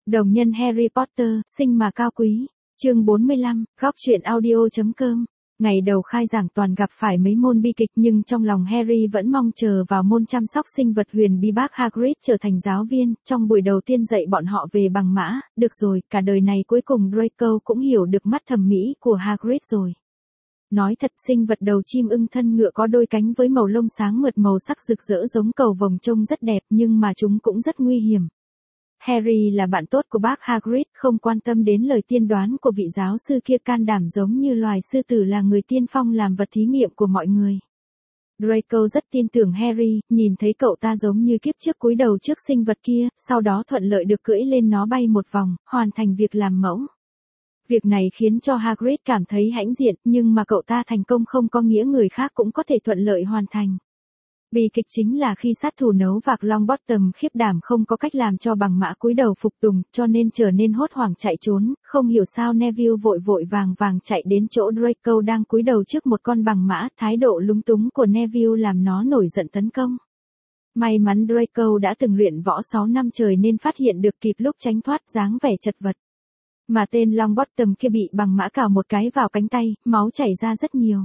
Đồng nhân Harry Potter, sinh mà cao quý. Chương 45, góc truyện audio.com. Ngày đầu khai giảng toàn gặp phải mấy môn bi kịch, nhưng trong lòng Harry vẫn mong chờ vào môn chăm sóc sinh vật huyền bí bác Hagrid trở thành giáo viên. Trong buổi đầu tiên dạy bọn họ về bằng mã, được rồi, cả đời này cuối cùng Draco cũng hiểu được mắt thẩm mỹ của Hagrid rồi. Nói thật, sinh vật đầu chim ưng thân ngựa có đôi cánh với màu lông sáng mượt màu sắc rực rỡ giống cầu vồng trông rất đẹp, nhưng mà chúng cũng rất nguy hiểm. Harry là bạn tốt của bác Hagrid, không quan tâm đến lời tiên đoán của vị giáo sư kia, can đảm giống như loài sư tử là người tiên phong làm vật thí nghiệm của mọi người. Draco rất tin tưởng Harry, nhìn thấy cậu ta giống như kiếp trước cúi đầu trước sinh vật kia, sau đó thuận lợi được cưỡi lên nó bay một vòng, hoàn thành việc làm mẫu. Việc này khiến cho Hagrid cảm thấy hãnh diện, nhưng mà cậu ta thành công không có nghĩa người khác cũng có thể thuận lợi hoàn thành. Bi kịch chính là khi sát thủ nấu vạc Longbottom khiếp đảm không có cách làm cho bằng mã cúi đầu phục tùng, cho nên trở nên hốt hoảng chạy trốn, không hiểu sao Neville vội vàng chạy đến chỗ Draco đang cúi đầu trước một con bằng mã, thái độ lúng túng của Neville làm nó nổi giận tấn công. May mắn Draco đã từng luyện võ 6 năm trời nên phát hiện được kịp lúc tránh thoát dáng vẻ chật vật. Mà tên Longbottom kia bị bằng mã cào một cái vào cánh tay, máu chảy ra rất nhiều.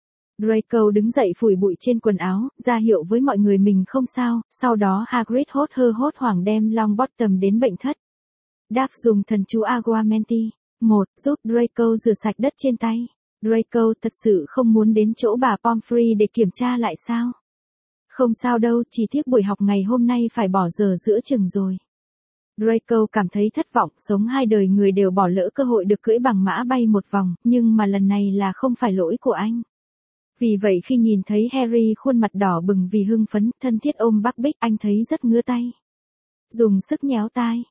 Draco đứng dậy phủi bụi trên quần áo, ra hiệu với mọi người mình không sao, sau đó Hagrid hốt hoảng đem Longbottom đến bệnh thất. Duff dùng thần chú Aguamenti. 1. Giúp Draco rửa sạch đất trên tay. Draco thật sự không muốn đến chỗ bà Pomfrey để kiểm tra lại sao? Không sao đâu, chỉ tiếc buổi học ngày hôm nay phải bỏ giờ giữa chừng rồi. Draco cảm thấy thất vọng, sống hai đời người đều bỏ lỡ cơ hội được cưỡi bằng mã bay một vòng, nhưng mà lần này là không phải lỗi của anh. Vì vậy khi nhìn thấy Harry khuôn mặt đỏ bừng vì hưng phấn, thân thiết ôm Buckbeak, anh thấy rất ngứa tay. Dùng sức nhéo tai,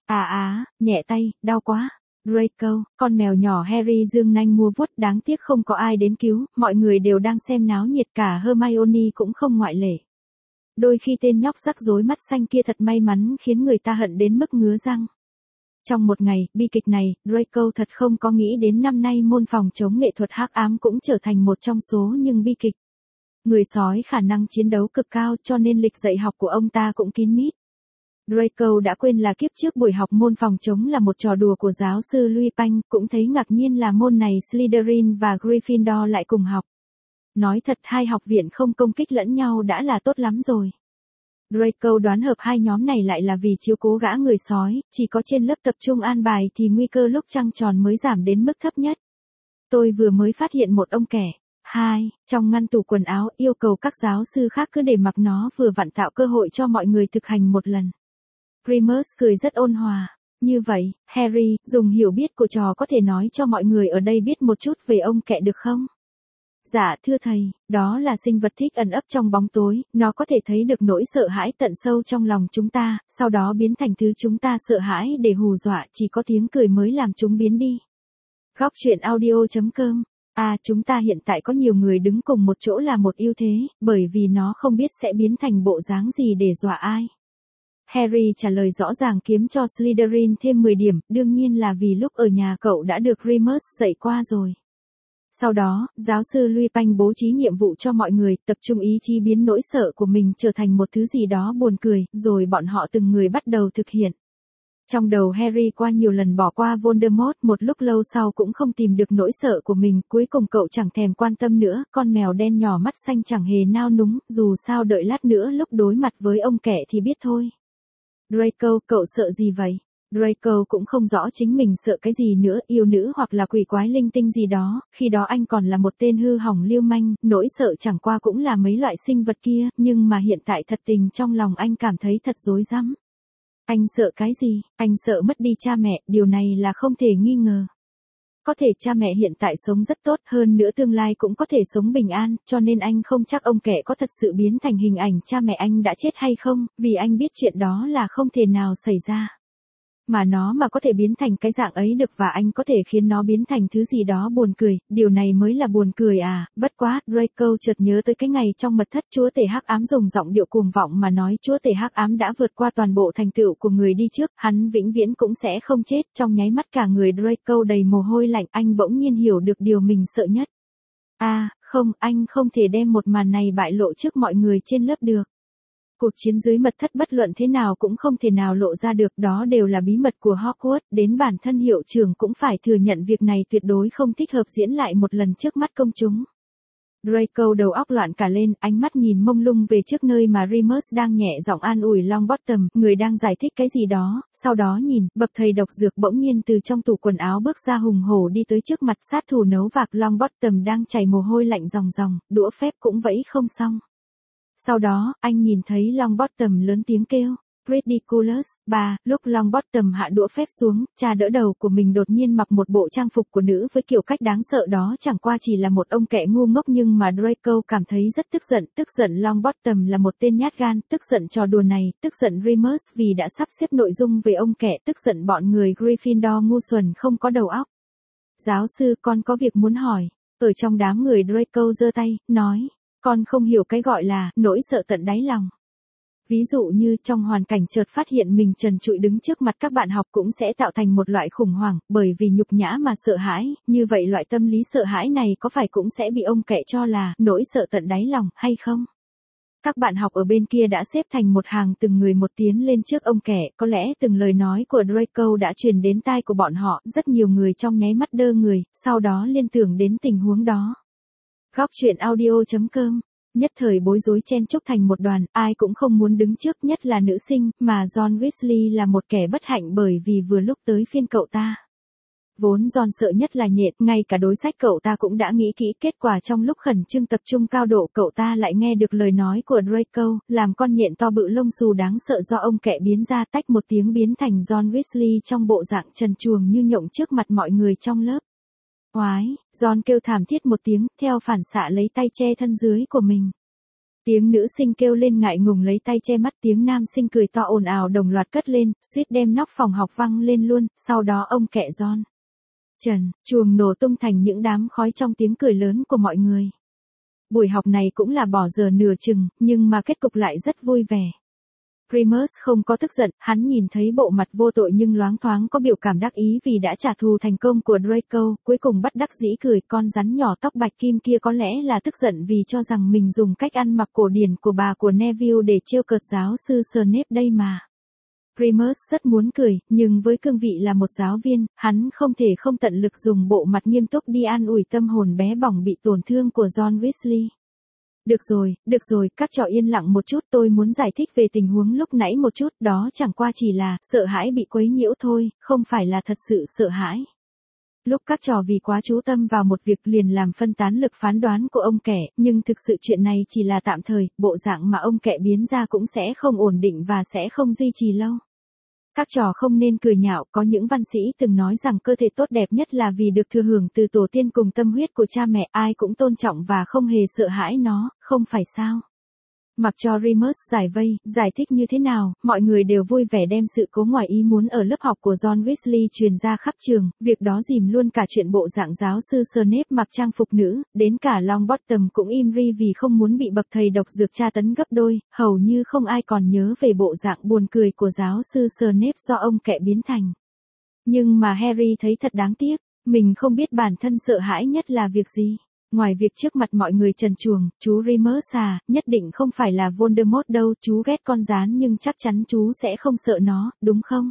nhẹ tay, đau quá. Draco, con mèo nhỏ Harry giương nanh mua vuốt, đáng tiếc không có ai đến cứu, mọi người đều đang xem náo nhiệt, cả Hermione cũng không ngoại lệ. Đôi khi tên nhóc rắc rối mắt xanh kia thật may mắn khiến người ta hận đến mức ngứa răng. Trong một ngày, bi kịch này, Draco thật không có nghĩ đến năm nay môn phòng chống nghệ thuật hắc ám cũng trở thành một trong số những bi kịch. Người sói khả năng chiến đấu cực cao cho nên lịch dạy học của ông ta cũng kín mít. Draco đã quên là kiếp trước buổi học môn phòng chống là một trò đùa của giáo sư Lupin, cũng thấy ngạc nhiên là môn này Slytherin và Gryffindor lại cùng học. Nói thật, hai học viện không công kích lẫn nhau đã là tốt lắm rồi. Draco đoán hợp hai nhóm này lại là vì chiếu cố gã người sói, chỉ có trên lớp tập trung an bài thì nguy cơ lúc trăng tròn mới giảm đến mức thấp nhất. Tôi vừa mới phát hiện một ông kẻ. 2. Trong ngăn tủ quần áo, yêu cầu các giáo sư khác cứ để mặc nó vừa vặn tạo cơ hội cho mọi người thực hành một lần. Remus cười rất ôn hòa. Như vậy, Harry, dùng hiểu biết của trò có thể nói cho mọi người ở đây biết một chút về ông kẹ được không? Dạ thưa thầy, đó là sinh vật thích ẩn ấp trong bóng tối, nó có thể thấy được nỗi sợ hãi tận sâu trong lòng chúng ta, sau đó biến thành thứ chúng ta sợ hãi để hù dọa, chỉ có tiếng cười mới làm chúng biến đi. Góc truyện audio.com. Chúng ta hiện tại có nhiều người đứng cùng một chỗ là một ưu thế, bởi vì nó không biết sẽ biến thành bộ dáng gì để dọa ai. Harry trả lời rõ ràng kiếm cho Slytherin thêm 10 điểm, đương nhiên là vì lúc ở nhà cậu đã được Remus dạy qua rồi. Sau đó, giáo sư Lupin bố trí nhiệm vụ cho mọi người, tập trung ý chí biến nỗi sợ của mình trở thành một thứ gì đó buồn cười, rồi bọn họ từng người bắt đầu thực hiện. Trong đầu Harry qua nhiều lần bỏ qua Voldemort, một lúc lâu sau cũng không tìm được nỗi sợ của mình, cuối cùng cậu chẳng thèm quan tâm nữa, con mèo đen nhỏ mắt xanh chẳng hề nao núng, dù sao đợi lát nữa lúc đối mặt với ông kẻ thì biết thôi. Draco, cậu sợ gì vậy? Draco cũng không rõ chính mình sợ cái gì nữa, yêu nữ hoặc là quỷ quái linh tinh gì đó, khi đó anh còn là một tên hư hỏng lưu manh, nỗi sợ chẳng qua cũng là mấy loại sinh vật kia, nhưng mà hiện tại thật tình trong lòng anh cảm thấy thật rối rắm. Anh sợ cái gì? Anh sợ mất đi cha mẹ, điều này là không thể nghi ngờ. Có thể cha mẹ hiện tại sống rất tốt, hơn nữa tương lai cũng có thể sống bình an, cho nên anh không chắc ông kẻ có thật sự biến thành hình ảnh cha mẹ anh đã chết hay không, vì anh biết chuyện đó là không thể nào xảy ra. Mà nó mà có thể biến thành cái dạng ấy được và anh có thể khiến nó biến thành thứ gì đó buồn cười, điều này mới là buồn cười bất quá, Draco chợt nhớ tới cái ngày trong mật thất chúa tể hắc ám dùng giọng điệu cuồng vọng mà nói chúa tể hắc ám đã vượt qua toàn bộ thành tựu của người đi trước, hắn vĩnh viễn cũng sẽ không chết, trong nháy mắt cả người Draco đầy mồ hôi lạnh, anh bỗng nhiên hiểu được điều mình sợ nhất. Không, anh không thể đem một màn này bại lộ trước mọi người trên lớp được. Cuộc chiến dưới mật thất bất luận thế nào cũng không thể nào lộ ra được, đó đều là bí mật của Hogwarts, đến bản thân hiệu trưởng cũng phải thừa nhận việc này tuyệt đối không thích hợp diễn lại một lần trước mắt công chúng. Draco đầu óc loạn cả lên, ánh mắt nhìn mông lung về trước nơi mà Remus đang nhẹ giọng an ủi Longbottom, người đang giải thích cái gì đó, sau đó nhìn, bậc thầy độc dược bỗng nhiên từ trong tủ quần áo bước ra hùng hổ đi tới trước mặt sát thủ nấu vạc Longbottom đang chảy mồ hôi lạnh ròng ròng, đũa phép cũng vẫy không xong. Sau đó, anh nhìn thấy Longbottom lớn tiếng kêu, Ridiculous, bà, lúc Longbottom hạ đũa phép xuống, cha đỡ đầu của mình đột nhiên mặc một bộ trang phục của nữ với kiểu cách đáng sợ đó chẳng qua chỉ là một ông kẻ ngu ngốc nhưng mà Draco cảm thấy rất tức giận Longbottom là một tên nhát gan, tức giận trò đùa này, tức giận Remus vì đã sắp xếp nội dung về ông kẻ, tức giận bọn người Gryffindor ngu xuẩn không có đầu óc. Giáo sư, con có việc muốn hỏi. Ở trong đám người Draco giơ tay, nói, con không hiểu cái gọi là nỗi sợ tận đáy lòng. Ví dụ như trong hoàn cảnh chợt phát hiện mình trần trụi đứng trước mặt các bạn học cũng sẽ tạo thành một loại khủng hoảng, bởi vì nhục nhã mà sợ hãi, như vậy loại tâm lý sợ hãi này có phải cũng sẽ bị ông kệ cho là nỗi sợ tận đáy lòng hay không? Các bạn học ở bên kia đã xếp thành một hàng từng người một tiến lên trước ông kẻ, có lẽ từng lời nói của Draco đã truyền đến tai của bọn họ, rất nhiều người trong nháy mắt đơ người, sau đó liên tưởng đến tình huống đó. Góc truyện audio.com. Nhất thời bối rối chen chúc thành một đoàn, ai cũng không muốn đứng trước, nhất là nữ sinh, mà John Weasley là một kẻ bất hạnh bởi vì vừa lúc tới phiên cậu ta. Vốn John sợ nhất là nhện, ngay cả đối sách cậu ta cũng đã nghĩ kỹ, kết quả trong lúc khẩn trương tập trung cao độ cậu ta lại nghe được lời nói của Draco, làm con nhện to bự lông xù đáng sợ do ông kẻ biến ra tách một tiếng biến thành John Weasley trong bộ dạng trần truồng như nhộng trước mặt mọi người trong lớp. Oái, John kêu thảm thiết một tiếng, theo phản xạ lấy tay che thân dưới của mình. Tiếng nữ sinh kêu lên ngại ngùng lấy tay che mắt, tiếng nam sinh cười to ồn ào đồng loạt cất lên, suýt đem nóc phòng học văng lên luôn, sau đó ông kệ John. Trần, chuồng nổ tung thành những đám khói trong tiếng cười lớn của mọi người. Buổi học này cũng là bỏ giờ nửa chừng, nhưng mà kết cục lại rất vui vẻ. Remus không có tức giận, hắn nhìn thấy bộ mặt vô tội nhưng loáng thoáng có biểu cảm đắc ý vì đã trả thù thành công của Draco, cuối cùng bất đắc dĩ cười, con rắn nhỏ tóc bạch kim kia có lẽ là tức giận vì cho rằng mình dùng cách ăn mặc cổ điển của bà của Neville để trêu cợt giáo sư Snape đây mà. Remus rất muốn cười, nhưng với cương vị là một giáo viên, hắn không thể không tận lực dùng bộ mặt nghiêm túc đi an ủi tâm hồn bé bỏng bị tổn thương của John Weasley. Được rồi, các trò yên lặng một chút, tôi muốn giải thích về tình huống lúc nãy một chút, đó chẳng qua chỉ là sợ hãi bị quấy nhiễu thôi, không phải là thật sự sợ hãi. Lúc các trò vì quá chú tâm vào một việc liền làm phân tán lực phán đoán của ông kẻ, nhưng thực sự chuyện này chỉ là tạm thời, bộ dạng mà ông kẻ biến ra cũng sẽ không ổn định và sẽ không duy trì lâu. Các trò không nên cười nhạo, có những văn sĩ từng nói rằng cơ thể tốt đẹp nhất là vì được thừa hưởng từ tổ tiên cùng tâm huyết của cha mẹ, ai cũng tôn trọng và không hề sợ hãi nó, không phải sao? Mặc cho Remus giải vây, giải thích như thế nào, mọi người đều vui vẻ đem sự cố ngoài ý muốn ở lớp học của John Weasley truyền ra khắp trường, việc đó dìm luôn cả chuyện bộ dạng giáo sư Snape mặc trang phục nữ, đến cả Longbottom cũng im ri vì không muốn bị bậc thầy độc dược tra tấn gấp đôi, hầu như không ai còn nhớ về bộ dạng buồn cười của giáo sư Snape do ông kệ biến thành. Nhưng mà Harry thấy thật đáng tiếc, mình không biết bản thân sợ hãi nhất là việc gì. Ngoài việc trước mặt mọi người trần truồng, chú Remus nhất định không phải là Voldemort đâu, chú ghét con gián nhưng chắc chắn chú sẽ không sợ nó, đúng không?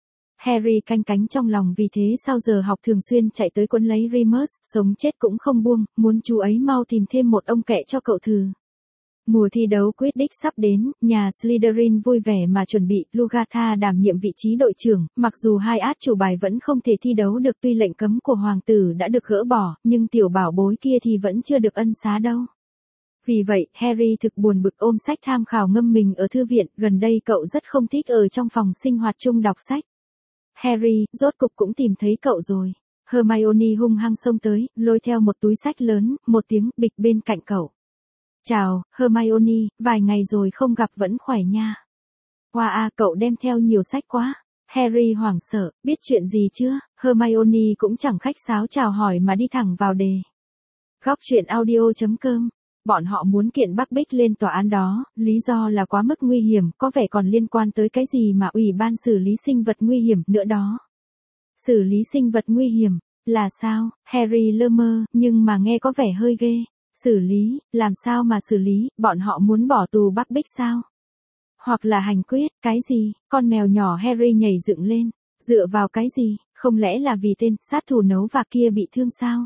Harry canh cánh trong lòng vì thế sau giờ học thường xuyên chạy tới quấn lấy Remus, sống chết cũng không buông, muốn chú ấy mau tìm thêm một ông kệ cho cậu thử. Mùa thi đấu Quidditch sắp đến, nhà Slytherin vui vẻ mà chuẩn bị, Lugatha đảm nhiệm vị trí đội trưởng, mặc dù hai át chủ bài vẫn không thể thi đấu được tuy lệnh cấm của hoàng tử đã được gỡ bỏ, nhưng tiểu bảo bối kia thì vẫn chưa được ân xá đâu. Vì vậy, Harry thực buồn bực ôm sách tham khảo ngâm mình ở thư viện, gần đây cậu rất không thích ở trong phòng sinh hoạt chung đọc sách. Harry, rốt cục cũng tìm thấy cậu rồi. Hermione hung hăng xông tới, lôi theo một túi sách lớn, một tiếng bịch bên cạnh cậu. Chào, Hermione, vài ngày rồi không gặp vẫn khỏe nha. Wow, cậu đem theo nhiều sách quá. Harry hoảng sợ, biết chuyện gì chưa? Hermione cũng chẳng khách sáo chào hỏi mà đi thẳng vào đề. Góc truyện audio.com. Bọn họ muốn kiện Bắc Bích lên tòa án đó, lý do là quá mức nguy hiểm, có vẻ còn liên quan tới cái gì mà Ủy ban xử lý sinh vật nguy hiểm nữa đó. Xử lý sinh vật nguy hiểm, là sao? Harry lơ mơ, nhưng mà nghe có vẻ hơi ghê. Xử lý, làm sao mà xử lý, bọn họ muốn bỏ tù Bắc Bích sao? Hoặc là hành quyết, cái gì? Con mèo nhỏ Harry nhảy dựng lên. Dựa vào cái gì? Không lẽ là vì tên sát thủ nấu và kia bị thương sao?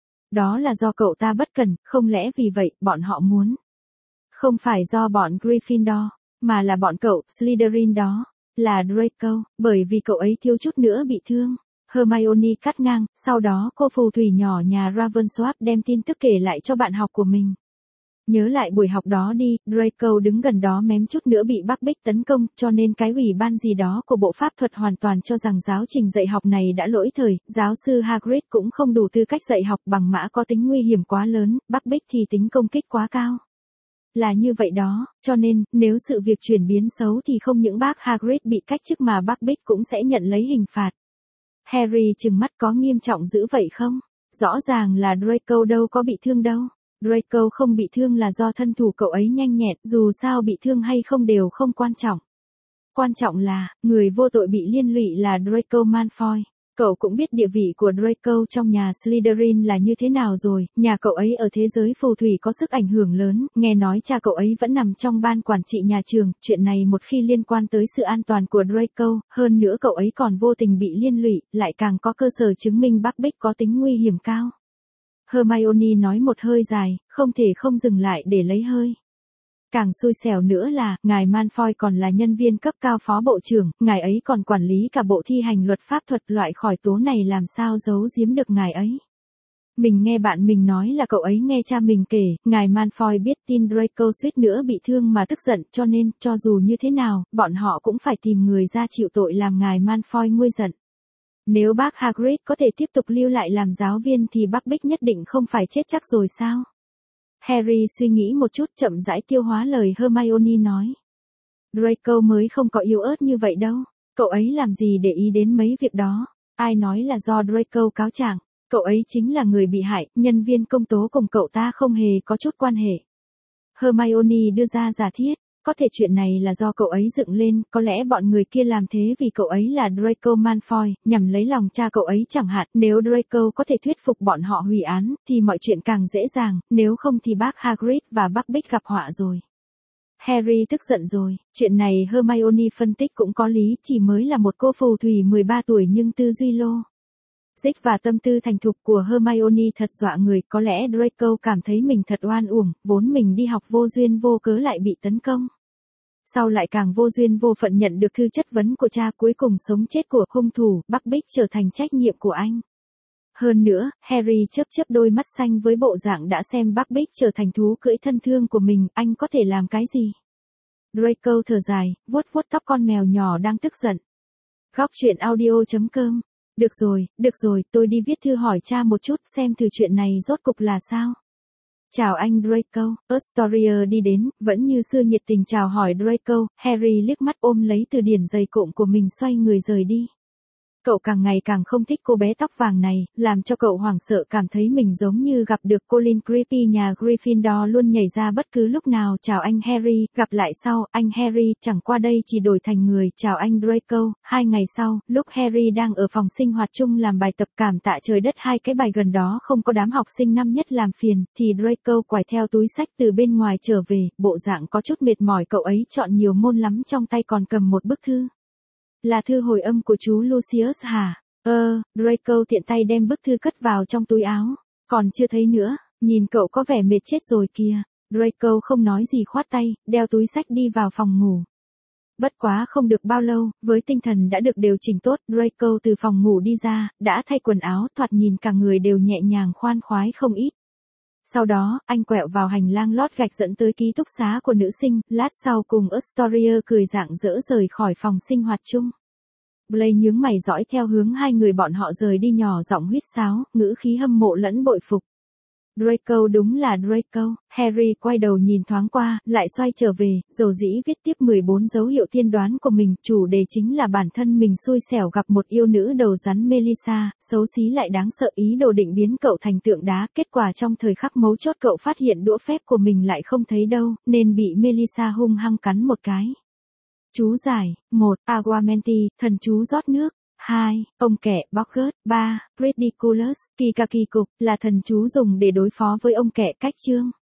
Đó là do cậu ta bất cẩn, không lẽ vì vậy bọn họ muốn? Không phải do bọn Gryffindor, mà là bọn cậu Slytherin đó, là Draco, bởi vì cậu ấy thiếu chút nữa bị thương. Hermione cắt ngang, sau đó cô phù thủy nhỏ nhà Ravensworth đem tin tức kể lại cho bạn học của mình. Nhớ lại buổi học đó đi, Draco đứng gần đó mém chút nữa bị Buckbeak tấn công, cho nên cái ủy ban gì đó của bộ pháp thuật hoàn toàn cho rằng giáo trình dạy học này đã lỗi thời, giáo sư Hagrid cũng không đủ tư cách dạy học bằng mã có tính nguy hiểm quá lớn, Buckbeak thì tính công kích quá cao. Là như vậy đó, cho nên, nếu sự việc chuyển biến xấu thì không những bác Hagrid bị cách chức mà Buckbeak cũng sẽ nhận lấy hình phạt. Harry trừng mắt có nghiêm trọng dữ vậy không? Rõ ràng là Draco đâu có bị thương đâu. Draco không bị thương là do thân thủ cậu ấy nhanh nhẹn, dù sao bị thương hay không đều không quan trọng. Quan trọng là, người vô tội bị liên lụy là Draco Malfoy. Cậu cũng biết địa vị của Draco trong nhà Slytherin là như thế nào rồi, nhà cậu ấy ở thế giới phù thủy có sức ảnh hưởng lớn, nghe nói cha cậu ấy vẫn nằm trong ban quản trị nhà trường, chuyện này một khi liên quan tới sự an toàn của Draco, hơn nữa cậu ấy còn vô tình bị liên lụy, lại càng có cơ sở chứng minh Buckbeak có tính nguy hiểm cao. Hermione nói một hơi dài, không thể không dừng lại để lấy hơi. Càng xui xẻo nữa là, ngài Malfoy còn là nhân viên cấp cao phó bộ trưởng, ngài ấy còn quản lý cả bộ thi hành luật pháp thuật, loại khỏi tố này làm sao giấu giếm được ngài ấy. Mình nghe bạn mình nói là cậu ấy nghe cha mình kể, ngài Malfoy biết tin Draco suýt nữa bị thương mà tức giận, cho nên, cho dù như thế nào, bọn họ cũng phải tìm người ra chịu tội làm ngài Malfoy nguôi giận. Nếu bác Hagrid có thể tiếp tục lưu lại làm giáo viên thì Buckbeak nhất định không phải chết chắc rồi sao? Harry suy nghĩ một chút, chậm rãi tiêu hóa lời Hermione nói. Draco mới không có yếu ớt như vậy đâu. Cậu ấy làm gì để ý đến mấy việc đó? Ai nói là do Draco cáo trạng? Cậu ấy chính là người bị hại, nhân viên công tố cùng cậu ta không hề có chút quan hệ. Hermione đưa ra giả thiết. Có thể chuyện này là do cậu ấy dựng lên, có lẽ bọn người kia làm thế vì cậu ấy là Draco Malfoy, nhằm lấy lòng cha cậu ấy chẳng hạn. Nếu Draco có thể thuyết phục bọn họ hủy án, thì mọi chuyện càng dễ dàng, nếu không thì bác Hagrid và Buckbeak gặp họa rồi. Harry tức giận rồi, chuyện này Hermione phân tích cũng có lý, chỉ mới là một cô phù thủy 13 tuổi nhưng tư duy lô dích và tâm tư thành thục của Hermione thật dọa người, có lẽ Draco cảm thấy mình thật oan uổng, vốn mình đi học vô duyên vô cớ lại bị tấn công. Sau lại càng vô duyên vô phận nhận được thư chất vấn của cha, cuối cùng sống chết của hung thủ, Buckbeak trở thành trách nhiệm của anh. Hơn nữa, Harry chớp chớp đôi mắt xanh với bộ dạng đã xem Buckbeak trở thành thú cưỡi thân thương của mình, anh có thể làm cái gì? Draco thở dài, vuốt vuốt tóc con mèo nhỏ đang tức giận. Góc truyện audio.com. Được rồi, tôi đi viết thư hỏi cha một chút xem thử chuyện này rốt cục là sao. Chào anh Draco, Astoria đi đến, vẫn như xưa nhiệt tình chào hỏi Draco, Harry liếc mắt ôm lấy từ điển dày cộm của mình xoay người rời đi. Cậu càng ngày càng không thích cô bé tóc vàng này, làm cho cậu hoảng sợ cảm thấy mình giống như gặp được Colin Creepy nhà Gryffindor luôn nhảy ra bất cứ lúc nào. Chào anh Harry, gặp lại sau, anh Harry, chẳng qua đây chỉ đổi thành người. Chào anh Draco, 2 ngày sau, lúc Harry đang ở phòng sinh hoạt chung làm bài tập cảm tạ trời đất hai cái bài gần đó không có đám học sinh năm nhất làm phiền, thì Draco quải theo túi sách từ bên ngoài trở về, bộ dạng có chút mệt mỏi, cậu ấy chọn nhiều môn lắm, trong tay còn cầm một bức thư. Là thư hồi âm của chú Lucius hả? Draco tiện tay đem bức thư cất vào trong túi áo. Còn chưa thấy nữa, nhìn cậu có vẻ mệt chết rồi kìa. Draco không nói gì khoát tay, đeo túi sách đi vào phòng ngủ. Bất quá không được bao lâu, với tinh thần đã được điều chỉnh tốt, Draco từ phòng ngủ đi ra, đã thay quần áo, thoạt nhìn cả người đều nhẹ nhàng khoan khoái không ít. Sau đó, anh quẹo vào hành lang lót gạch dẫn tới ký túc xá của nữ sinh, lát sau cùng Astoria cười rạng rỡ rời khỏi phòng sinh hoạt chung. Blaine nhướng mày dõi theo hướng hai người bọn họ rời đi, nhỏ giọng huýt sáo, ngữ khí hâm mộ lẫn bội phục. Draco đúng là Draco. Harry quay đầu nhìn thoáng qua, lại xoay trở về, dầu dĩ viết tiếp 14 dấu hiệu tiên đoán của mình, chủ đề chính là bản thân mình xui xẻo gặp một yêu nữ đầu rắn Melissa, xấu xí lại đáng sợ, ý đồ định biến cậu thành tượng đá, kết quả trong thời khắc mấu chốt cậu phát hiện đũa phép của mình lại không thấy đâu, nên bị Melissa hung hăng cắn một cái. Chú giải: 1. Aguamenti, thần chú rót nước. 2. Ông kẻ Boggart. 3. Ridiculous, kỳ cục, là thần chú dùng để đối phó với ông kẻ cách chương.